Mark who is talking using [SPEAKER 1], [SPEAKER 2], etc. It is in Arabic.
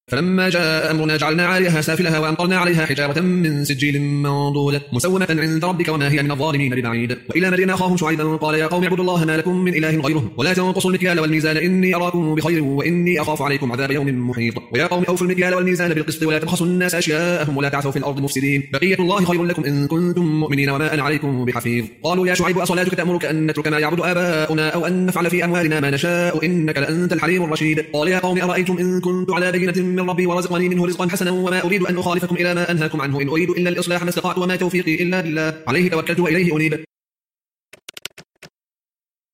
[SPEAKER 1] فلما جاء أمرنا جعلنا عاليها سافلها وأمطرنا عليها حجارة من سجيل منضود مسومة عند ربك وما هي من الظالمين ببعيد. وإلى مدين أخاهم شعيبا قال يا قوم اعبدوا الله ما لكم من إله غيره ولا تنقصوا المكيال والميزان إني أراكم بخير وإني أخاف عليكم عذاب يوم محيط. ويا قوم أوفوا المكيال والميزان بالقسط ولا تبخسوا الناس أشياءهم ولا تعثوا في الأرض مفسدين بقية الله خير لكم إن كنتم مؤمنين وما أنا عليكم بحفيظ. قالوا يا شعيب أصلاتك تأمرك أن نترك ما يعبد آباؤنا أو أن نفعل في أموالنا ما نشاء إنك لأنت الحليم الرشيد. قال يا قوم أرأيتم إن كنت على بينة من ربي ورزقني منه رزقا حسنا وما أريد أن أخالفكم إلى ما أنهاكم عنه إن أريد إلا الإصلاح ما استطعت وما توفيقي إلا بالله عليه توكلت وإليه أنيب.